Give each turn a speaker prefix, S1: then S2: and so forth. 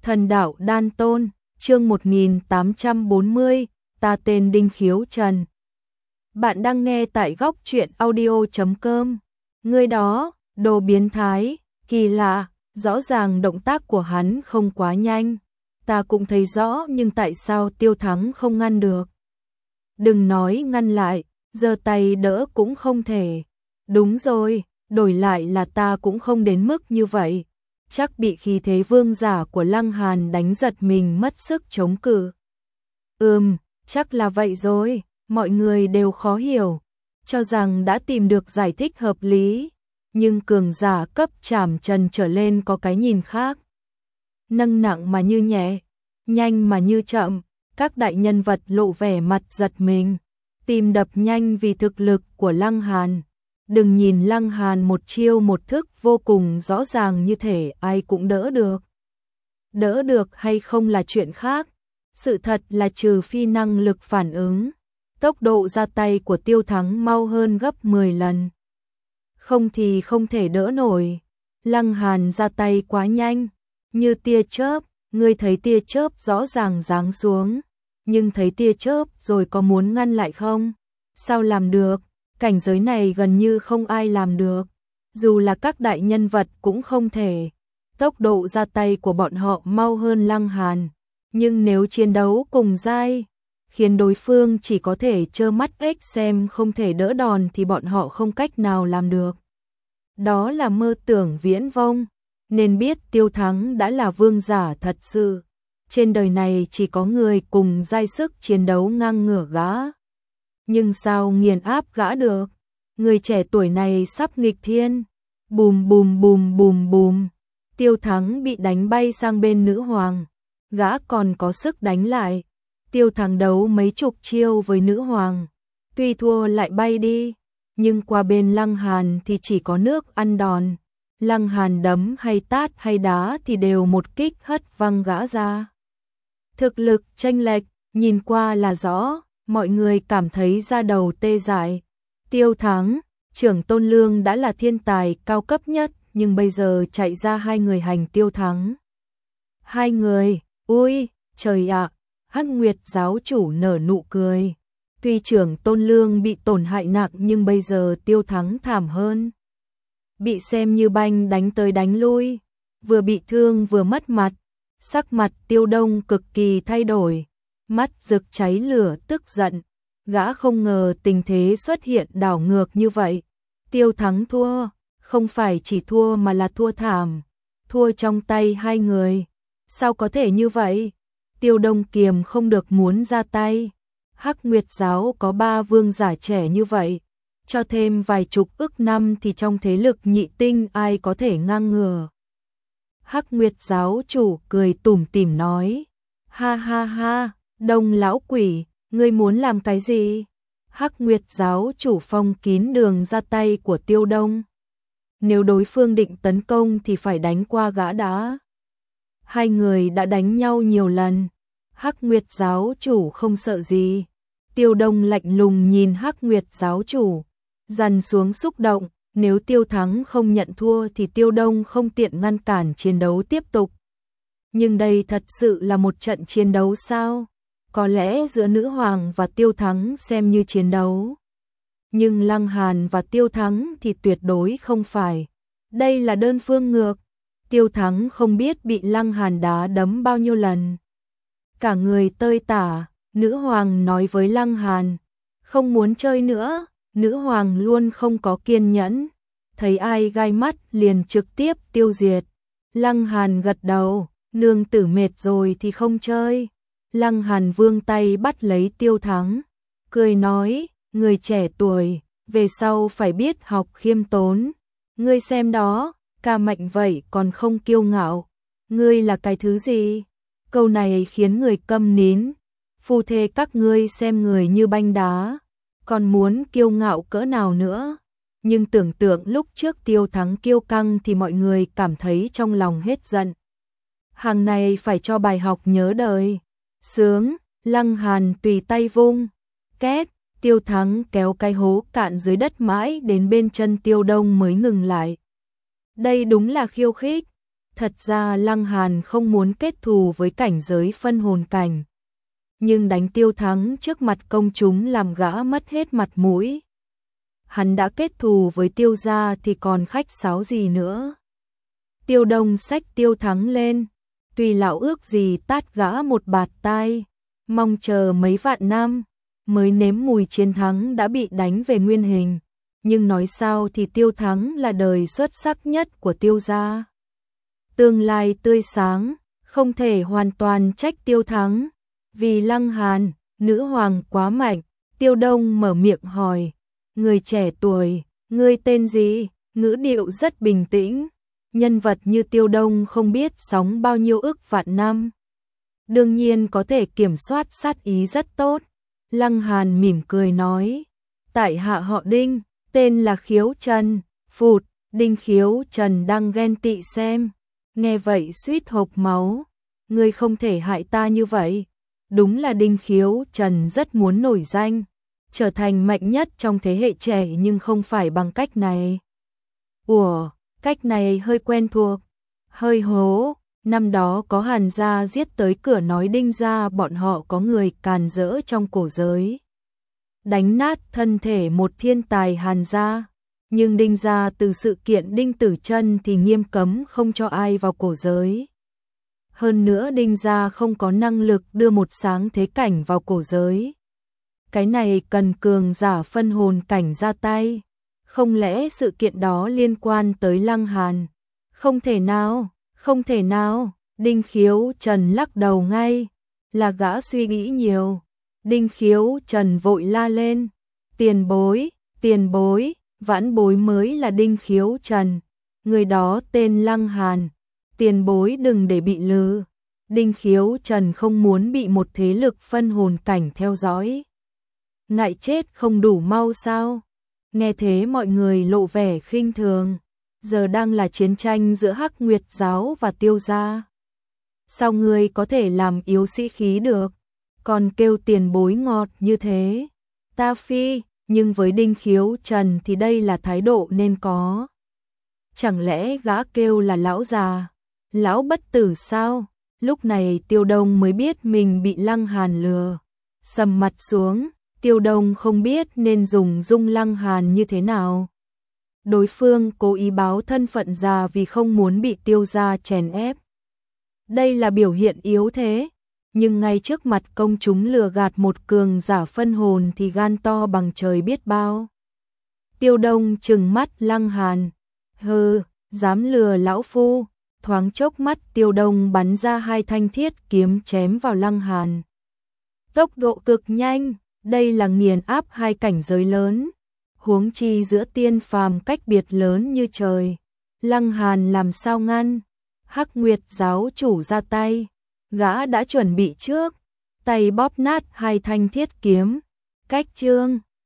S1: Thần đạo đan tôn, chương 1840, ta tên Đinh Khiếu Trần. Bạn đang nghe tại góc truyện audio.com. Người đó, đồ biến thái, kỳ lạ, rõ ràng động tác của hắn không quá nhanh. Ta cũng thấy rõ nhưng tại sao Tiêu Thắng không ngăn được. Đừng nói ngăn lại, giơ tay đỡ cũng không thể. Đúng rồi, đổi lại là ta cũng không đến mức như vậy. Chắc bị khí thế vương giả của Lăng Hàn đánh giật mình mất sức chống cự. Chắc là vậy rồi, mọi người đều khó hiểu, cho rằng đã tìm được giải thích hợp lý, nhưng cường giả cấp Trảm Trần trở lên có cái nhìn khác. Nâng nặng mà như nhẹ, nhanh mà như chậm, các đại nhân vật lộ vẻ mặt giật mình, tim đập nhanh vì thực lực của Lăng Hàn. Đừng nhìn Lăng Hàn một chiêu một thức vô cùng rõ ràng như thể ai cũng đỡ được. Đỡ được hay không là chuyện khác. Sự thật là trừ phi năng lực phản ứng, tốc độ ra tay của Tiêu Thắng mau hơn gấp 10 lần. Không thì không thể đỡ nổi. Lăng Hàn ra tay quá nhanh, như tia chớp, ngươi thấy tia chớp rõ ràng giáng xuống, nhưng thấy tia chớp rồi có muốn ngăn lại không? Sao làm được? Cảnh giới này gần như không ai làm được, dù là các đại nhân vật cũng không thể. Tốc độ ra tay của bọn họ mau hơn Lăng Hàn, nhưng nếu chiến đấu cùng giai, khiến đối phương chỉ có thể trơ mắt ếch xem không thể đỡ đòn thì bọn họ không cách nào làm được. Đó là mơ tưởng viễn vông, nên biết Tiêu Thắng đã là vương giả thật sự. Trên đời này chỉ có người cùng giai sức chiến đấu ngang ngửa gã. Nhưng sao nghiền áp gã được? Người trẻ tuổi này sắp nghịch thiên. Bùm bùm bùm bùm bùm. Tiêu Thắng bị đánh bay sang bên nữ hoàng. Gã còn có sức đánh lại. Tiêu Thắng đấu mấy chục chiêu với nữ hoàng. Tuy thua lại bay đi, nhưng qua bên Lăng Hàn thì chỉ có nước ăn đòn. Lăng Hàn đấm hay tát hay đá thì đều một kích hất văng gã ra. Thực lực chênh lệch, nhìn qua là rõ. Mọi người cảm thấy da đầu tê dại. Tiêu Thắng, Trưởng Tôn Lương đã là thiên tài cao cấp nhất, nhưng bây giờ chạy ra hai người hành Tiêu Thắng. Hai người, ui, trời ạ, Hắc Nguyệt giáo chủ nở nụ cười. Tuy Trưởng Tôn Lương bị tổn hại nặng nhưng bây giờ Tiêu Thắng thảm hơn. Bị xem như banh đánh tới đánh lui, vừa bị thương vừa mất mặt, sắc mặt Tiêu Đông cực kỳ thay đổi. Mắt rực cháy lửa tức giận, gã không ngờ tình thế xuất hiện đảo ngược như vậy. Tiêu Thắng thua, không phải chỉ thua mà là thua thảm, thua trong tay hai người. Sao có thể như vậy? Tiêu Đông kiềm không được muốn ra tay. Hắc Nguyệt giáo có 3 vương giả trẻ như vậy, cho thêm vài chục ức năm thì trong thế lực nhị tinh ai có thể ngang ngửa. Hắc Nguyệt giáo chủ cười tủm tỉm nói, ha ha ha. Đông lão quỷ, ngươi muốn làm cái gì? Hắc Nguyệt giáo chủ phong kín đường ra tay của Tiêu Đông. Nếu đối phương định tấn công thì phải đánh qua gã đã. Hai người đã đánh nhau nhiều lần. Hắc Nguyệt giáo chủ không sợ gì. Tiêu Đông lạnh lùng nhìn Hắc Nguyệt giáo chủ, dằn xuống xúc động. Nếu Tiêu Thắng không nhận thua thì Tiêu Đông không tiện ngăn cản chiến đấu tiếp tục. Nhưng đây thật sự là một trận chiến đấu sao? Có lẽ giữa nữ hoàng và Tiêu Thắng xem như chiến đấu, nhưng Lăng Hàn và Tiêu Thắng thì tuyệt đối không phải. Đây là đơn phương ngược. Tiêu Thắng không biết bị Lăng Hàn đá đấm bao nhiêu lần. Cả người tơi tả, nữ hoàng nói với Lăng Hàn, không muốn chơi nữa. Nữ hoàng luôn không có kiên nhẫn, thấy ai gai mắt liền trực tiếp tiêu diệt. Lăng Hàn gật đầu, nương tử mệt rồi thì không chơi. Lăng Hàn vươn tay bắt lấy Tiêu Thắng, cười nói, người trẻ tuổi, về sau phải biết học khiêm tốn. Ngươi xem đó, ca mạnh vậy còn không kiêu ngạo. Ngươi là cái thứ gì? Câu này khiến người câm nín. Phu thê các ngươi xem người như banh đá, còn muốn kiêu ngạo cỡ nào nữa? Nhưng tưởng tượng lúc trước Tiêu Thắng kiêu căng thì mọi người cảm thấy trong lòng hết giận. Hàng này phải cho bài học nhớ đời. Sướng, Lăng Hàn tùy tay vung, két, Tiêu Thắng kéo cái hố cạn dưới đất mãi đến bên chân Tiêu Đông mới ngừng lại. Đây đúng là khiêu khích, Thật ra Lăng Hàn không muốn kết thù với cảnh giới phân hồn cảnh, nhưng đánh Tiêu Thắng trước mặt công chúng làm gã mất hết mặt mũi. Hắn đã kết thù với Tiêu gia thì còn khách sáo gì nữa. Tiêu Đông xách Tiêu Thắng lên, tùy lão ước gì tát gã một bạt tai, mong chờ mấy vạn năm mới nếm mùi chiến thắng đã bị đánh về nguyên hình. Nhưng nói sao thì Tiêu Thắng là đời xuất sắc nhất của Tiêu gia, tương lai tươi sáng, không thể hoàn toàn trách Tiêu Thắng. Vì Lăng Hàn, nữ hoàng quá mạnh, Tiêu Đông mở miệng hỏi, người trẻ tuổi, ngươi tên gì? Ngữ điệu rất bình tĩnh, nhân vật như Tiêu Đông không biết sống bao nhiêu ức vạn năm, đương nhiên có thể kiểm soát sát ý rất tốt. Lăng Hàn mỉm cười nói, tại hạ họ Đinh, tên là Khiếu Trần. Phụt, Đinh Khiếu Trần đang ghen tị xem. Nghe vậy suýt hộc máu, ngươi không thể hại ta như vậy. Đúng là Đinh Khiếu Trần rất muốn nổi danh, trở thành mạnh nhất trong thế hệ trẻ, nhưng không phải bằng cách này. Ủa, cách này hơi quen thuộc, hơi hố. Năm đó có Hàn gia giết tới cửa nói Đinh gia bọn họ có người càn rỡ trong cổ giới, đánh nát thân thể một thiên tài Hàn gia. Nhưng Đinh gia từ sự kiện Đinh Tử Chân thì nghiêm cấm không cho ai vào cổ giới. Hơn nữa Đinh gia không có năng lực đưa một sáng thế cảnh vào cổ giới. Cái này cần cường giả phân hồn cảnh ra tay. Không lẽ sự kiện đó liên quan tới Lăng Hàn? Không thể nào, không thể nào. Đinh Khiếu Trần lắc đầu ngay, là gã suy nghĩ nhiều. Đinh Khiếu Trần vội la lên, tiền bối, vãn bối mới là Đinh Khiếu Trần, người đó tên Lăng Hàn, tiền bối đừng để bị lừa. Đinh Khiếu Trần không muốn bị một thế lực phân hồn cảnh theo dõi. Ngại chết không đủ mau sao? Nghe thế mọi người lộ vẻ khinh thường. Giờ đang là chiến tranh giữa Hắc Nguyệt giáo và Tiêu gia. Sao ngươi có thể làm yếu sĩ khí được? Còn kêu tiền bối ngọt như thế. Ta phi, nhưng với Đinh Khiếu Trần thì đây là thái độ nên có. Chẳng lẽ gã kêu là lão già, lão bất tử sao? Lúc này Tiêu Đông mới biết mình bị Lăng Hàn lừa. Sầm mặt xuống, Tiêu Đông không biết nên dùng dung Lăng Hàn như thế nào. Đối phương cố ý báo thân phận già vì không muốn bị Tiêu gia chèn ép. Đây là biểu hiện yếu thế, nhưng ngay trước mặt công chúng lừa gạt một cường giả phân hồn thì gan to bằng trời biết bao. Tiêu Đông trừng mắt Lăng Hàn, hừ, dám lừa lão phu. Thoáng chốc mắt Tiêu Đông bắn ra hai thanh thiết kiếm chém vào Lăng Hàn. Tốc độ cực nhanh, đây là nghiền áp hai cảnh giới lớn. Huống chi giữa tiên phàm cách biệt lớn như trời. Lăng Hàn làm sao ngăn? Hắc Nguyệt giáo chủ ra tay, gã đã chuẩn bị trước, tay bóp nát hai thanh thiết kiếm. Cách chương